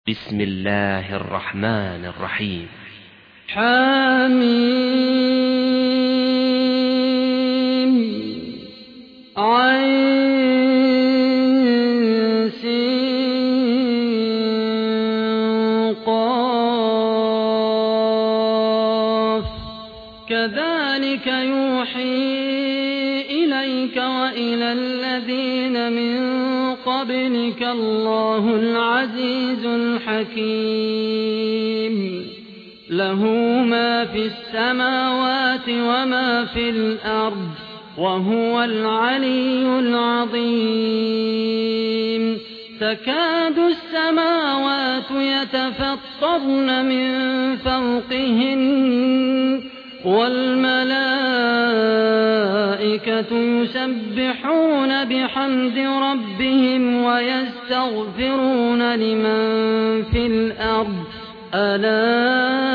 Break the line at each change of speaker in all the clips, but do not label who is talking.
بسم الله الرحمن الرحيم.
حميم عين سين قاف كذلك يوحي إليك وإلى الذين من قبلك الله العزيز الحكيم له ما في السماوات وما في الأرض وهو العلي العظيم تكاد السماوات يتفطرن من فوقهن والملائكة يسبحون بحمد ربهم ويستغفرون لمن في الأرض ألا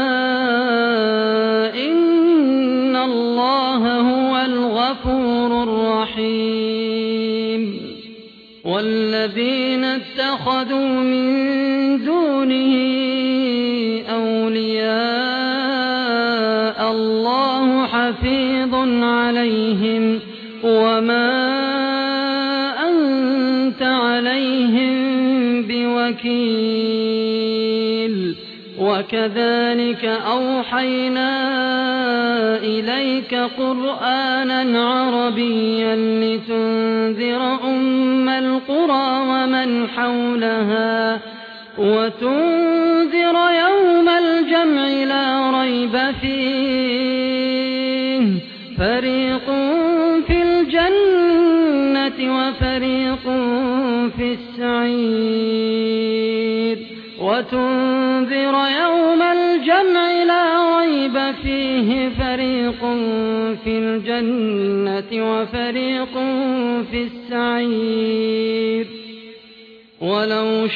إن الله هو الغفور الرحيم والذين اتخذوا من دونه أولياء الله حفيظ عليهم وما أنت عليهم بوكيل وكذلك أوحينا إليك قرآنا عربيا لتنذر أم القرى ومن حولها وتنذر يوم الجمع لا ريب فيه فريق في الجنة وفريق في السعير وتنذر يوم الجمع لا ريب فيه فريق في الجنة وفريق في السعير ولو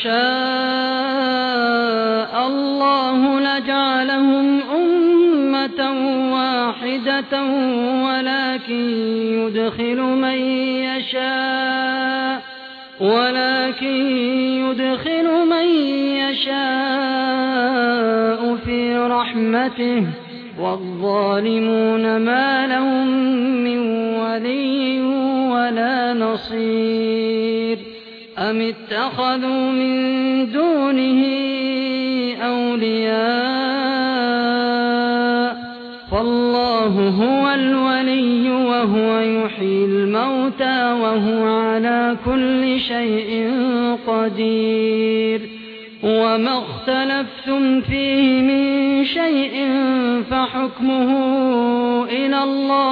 شاء الله لجعلهم أمة واحدة ولكن يدخل من يشاء في رحمته والظالمون ما لهم من ولي ولا نصير أم اتخذوا من دونه أولياء فالله هو الولي وهو يحيي الموتى وهو على كل شيء قدير وما اختلفتم فيه من شيء فحكمه إلى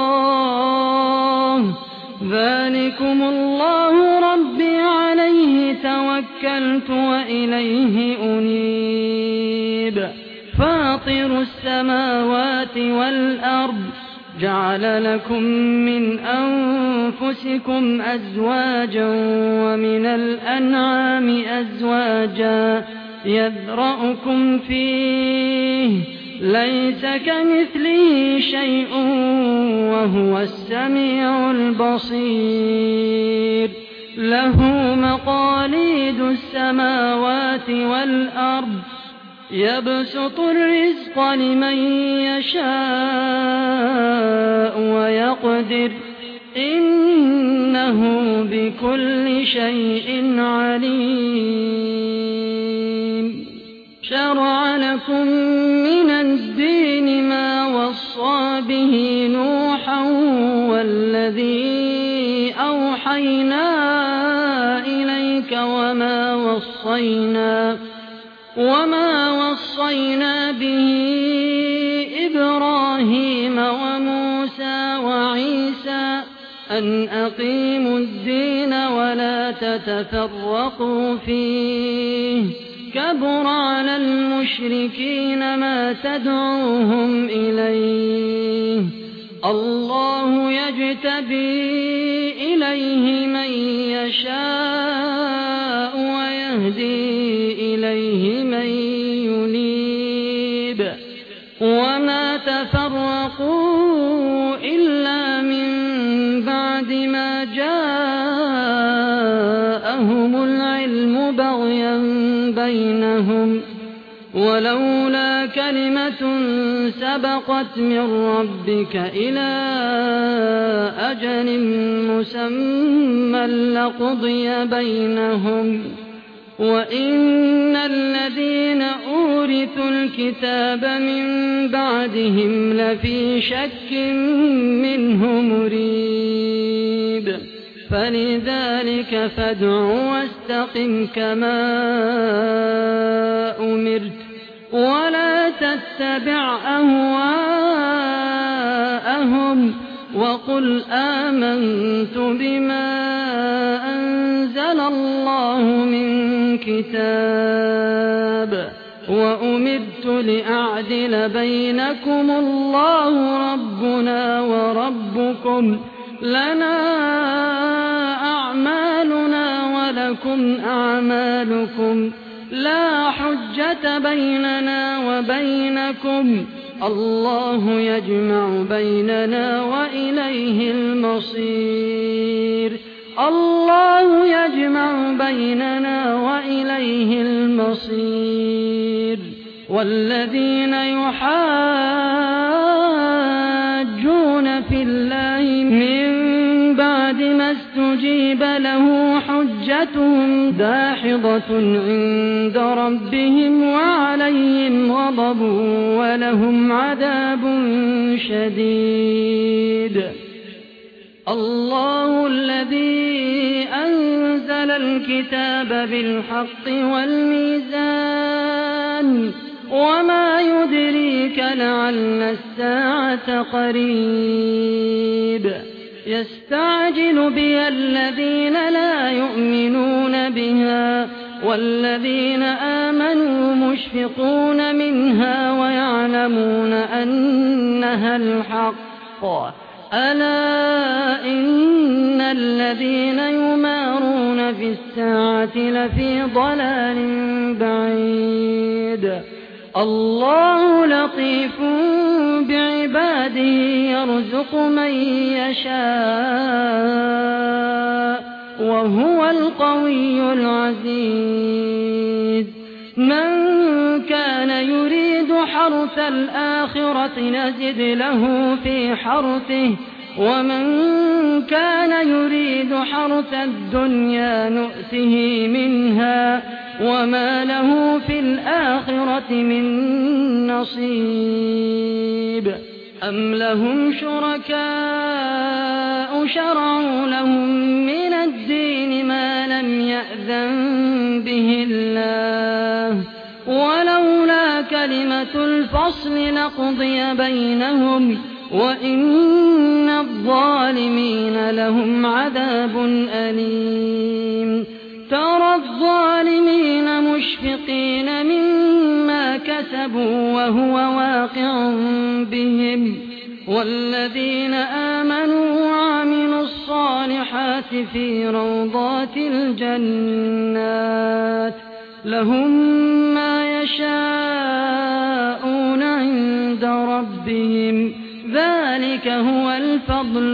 الله ذلكم الله ربي عليه توكلت وإليه أنيب فاطر السماوات والأرض جعل لكم من أنفسكم أزواجا ومن الأنعام أزواجا يذرأكم فيه ليس كمثله شيء وهو السميع البصير له مقاليد السماوات والأرض يبسط الرزق لمن يشاء ويقدر إنه بكل شيء عليم شرع لكم من الدين ما وصى به نوحا والذي أوحينا إليك وما وصينا به إبراهيم وموسى وعيسى أن أقيموا الدين ولا تتفرقوا فيه كبر على المشركين ما تدعوهم إليه الله يجتبي إليه من يشاء ويهدي إليه من ينيب وما تفرقوا إلا من بعد ما جاءهم العلم بغيا بينهم بينهم ولولا كلمة سبقت من ربك إلى أجل مسمى لقضي بينهم وإن الذين أورثوا الكتاب من بعدهم لفي شك منه مريب فلذلك فادع واستقم كما أمرت ولا تتبع أهواءهم وقل آمنت بما أنزل الله من كتاب وأمرت لأعدل بينكم الله ربنا وربكم لنا أعمالنا ولكم أعمالكم لا حجة بيننا وبينكم الله يجمع بيننا وإليه المصير الله يجمع بيننا وإليه المصير والذين يحاجون في الله من بعد ما استجيب له حجتهم داحضة عند ربهم وعليهم غضب ولهم عذاب شديد الله الذي أنزل الكتاب بالحق والميزان وما يدريك لعل الساعة قريب يستعجل بها الذين لا يؤمنون بها والذين آمنوا مشفقون منها ويعلمون أنها الحق ألا إن الذين يمارون في الساعة لفي ضلال بعيد الله لطيف بعباده يرزق من يشاء وهو القوي العزيز من كان يريد حرث الآخرة نزد له في حرثه ومن كان يريد حرث الدنيا نؤته منها وما له في الآخرة من نصيب أم لهم شركاء شرعوا لهم من الدين ما لم يأذن به الله ولولا كلمة الفصل لقضي بينهم وإن الظالمين لهم عذاب أليم ترى الظالمين مشفقين مما كسبوا وهو واقع بهم والذين آمنوا وعملوا الصالحات في روضات الجنات لهم ما يشاءون عند ربهم ذلك هو الفضل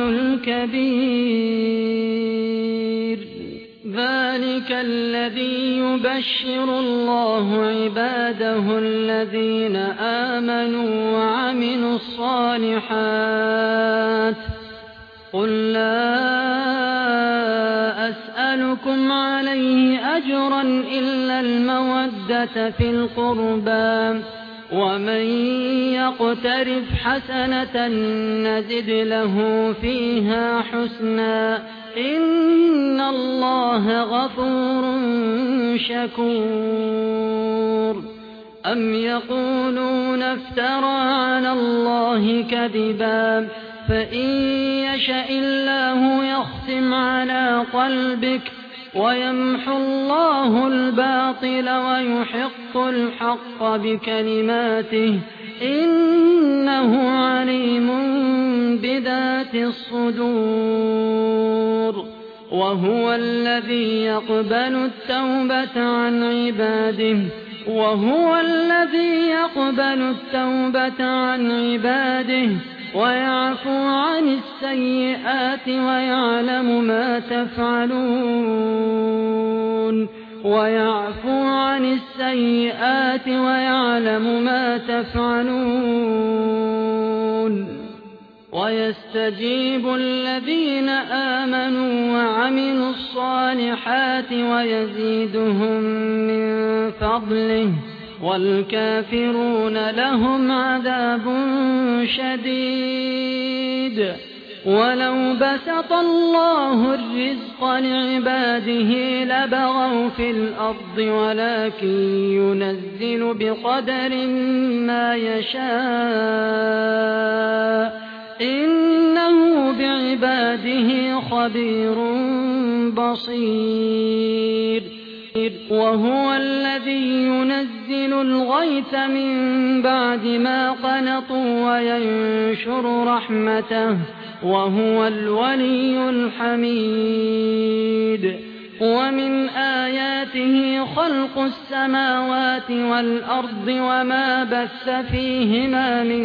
الكبير ذلك الذي يبشر الله عباده الذين آمنوا وعملوا الصالحات قل لا أسألكم عليه أجرا إلا المودة في القربى ومن يقترف حسنة نزد له فيها حسنا إن الله غفور شكور أم يقولون افترى على الله كذبا فإن يشأ الله يختم على قلبك ويمحو الله الباطل ويحق الحق بكلماته إنه عليم بذات الصدور وهو الذي يقبل التوبة عن عباده ويعفو عن السيئات ويعلم ما تفعلون ويعفو عن السيئات ويعلم ما تفعلون ويستجيب الذين آمنوا وعملوا الصالحات ويزيدهم من فضله والكافرون لهم عذاب شديد ولو بسط الله الرزق لعباده لبغوا في الأرض ولكن ينزل بقدر ما يشاء إنه بعباده خبير بصير وهو الذي ينزل الغيث من بعد ما قنطوا وينشر رحمته وهو الولي الحميد ومن آياته خلق السماوات والأرض وما بث فيهما من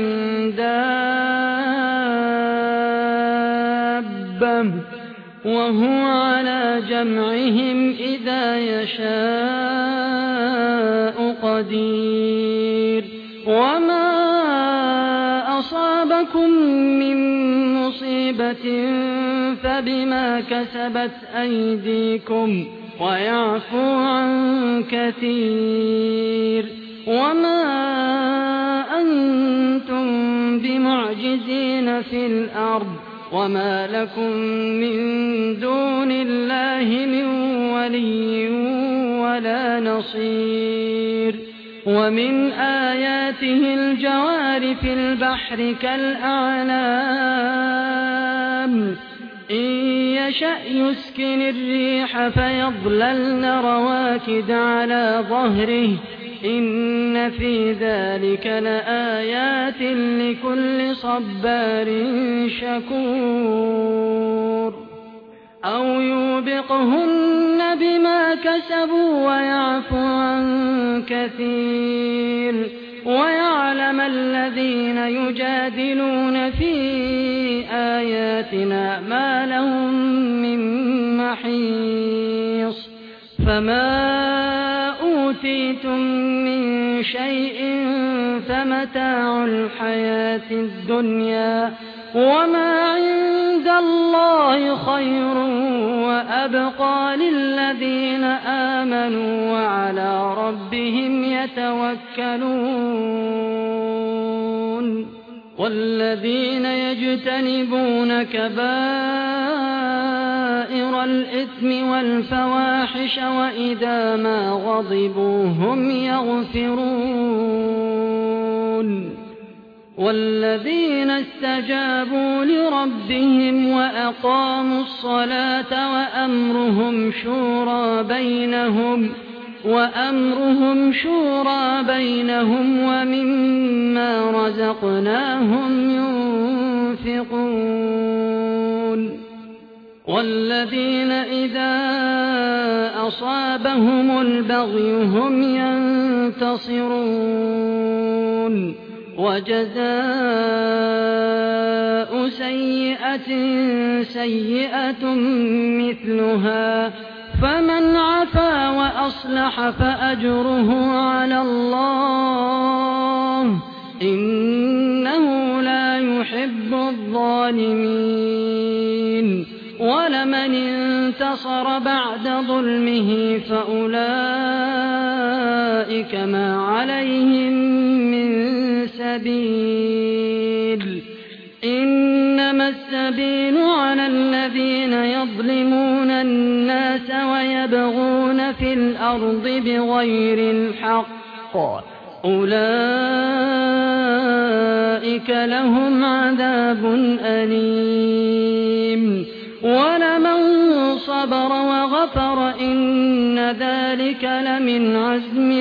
دابة وهو على جمعهم إذا يشاء قدير وما أصابكم من مصيبة فبما كسبت أيديكم ويعفو عن كثير وما أنتم بمعجزين في الأرض وما لكم من دون الله من ولي ولا نصير ومن آياته الجوار في البحر كالأعلام إن يشأ يسكن الريح فيظللن رواكد على ظهره إن في ذلك لآيات لكل صبار شكور أو يوبقهن بما كسبوا ويعفو عن كثير ويعلم الذين يجادلون في آياتنا ما لهم من محيص فما أوتيتم من شيء فمتاع الحياة الدنيا وما عند الله خير وأبقى للذين آمنوا وعلى ربهم يتوكلون والذين يجتنبون كبائر الإثم والفواحش وإذا ما غضبوا هم يغفرون والذين استجابوا لربهم وأقاموا الصلاة وأمرهم شورى بينهم ومما رزقناهم ينفقون والذين إذا أصابهم البغي هم ينتصرون وجزاء سيئة سيئة مثلها فمن عفا وأصلح فأجره على الله إنه لا يحب الظالمين ولمن انتصر بعد ظلمه فأولئك ما عليهم من سبيل إنما السبيل على الذين يظلمون الناس ويبغون في الأرض بغير الحق أولئك لهم عذاب أليم ولمن صبر وغفر إن ذلك لمن عزم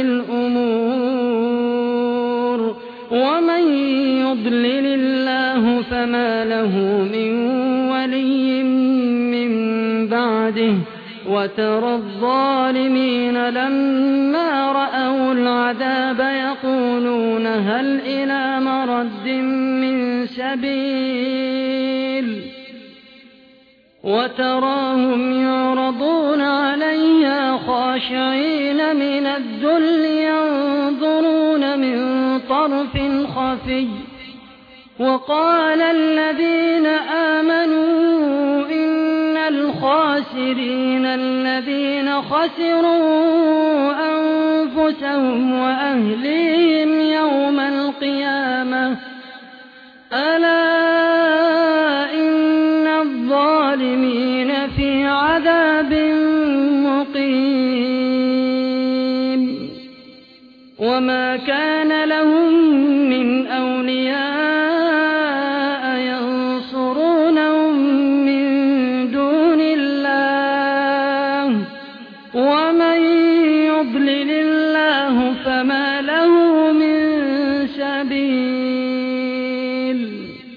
الأمور ومن يضلل الله فما له من ولي من بعده وترى الظالمين لما رأوا العذاب يقولون هل إلى مرد من سبيل وتراهم يعرضون عليها خاشعين من الذل ينظرون من طرف خفي وقال الذين آمنوا إن الخاسرين الذين خسروا أنفسهم وأهليهم يوم القيامة ألا إن الظالمين في عذاب مقيم وما كان لهم من أولياء ينصرونهم من دون الله ومن يضلل الله فما له من سبيل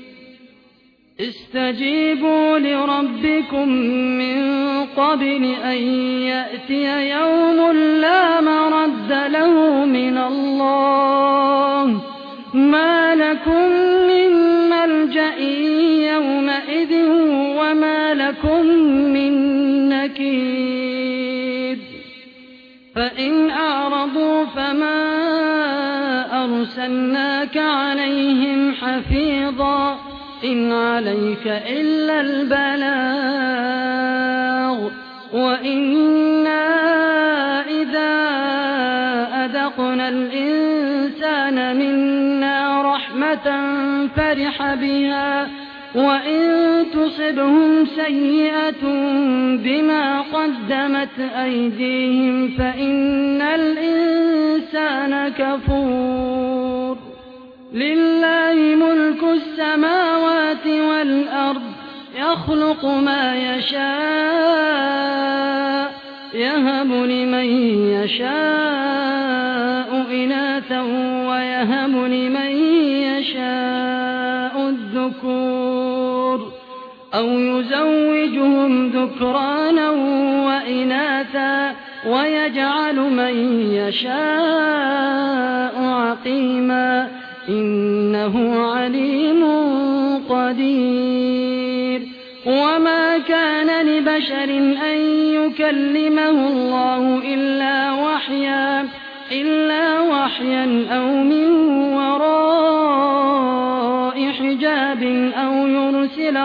استجيبوا لربكم من قبل أن يأتي يوم لا مرد له من الله ما لكم من ملجأ يومئذ وما لكم من نكير فإن أعرضوا فما أرسلناك عليهم حفيظا إن عليك إلا البلاغ وإنا إذا أذقنا الإنسان منا رحمة فرح بها وإن تصبهم سيئة بما قدمت أيديهم فإن الإنسان كفور لله ملك السماوات والأرض يخلق ما يشاء يهب لمن يشاء إناثا ويهب لمن يشاء الذكور أو يزوجهم ذكرانا وإناثا ويجعل من يشاء عقيما إنه عليم قدير وما كان لبشر أن يكلمه الله إلا وحيا أو من وراء حجاب أو يرسل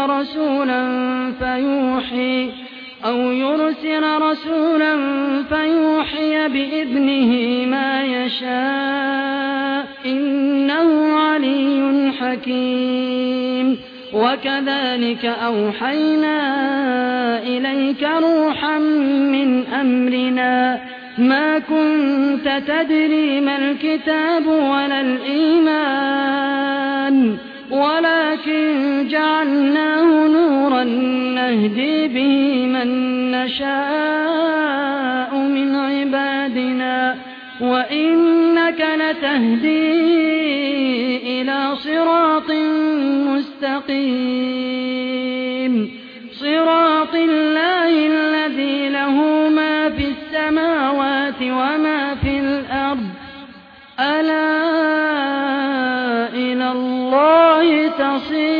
رسولا فيوحي بإذنه ما يشاء إنه علي حكيم وكذلك أوحينا إليك روحا من أمرنا ما كنت تدري ما الكتاب ولا الإيمان ولكن جعلناه نورا نهدي به من نشاء من عبادنا وإنك لتهدي إلى صراط مستقيم صراط الله الذي له ما في السماوات وما في الأرض ألا إلى الله تصير